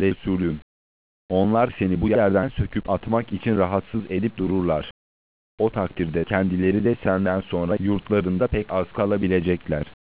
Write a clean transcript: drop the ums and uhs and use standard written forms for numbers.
Resulüm. Onlar seni bu yerden söküp atmak için rahatsız edip dururlar. O takdirde kendileri de senden sonra yurtlarında pek az kalabilecekler.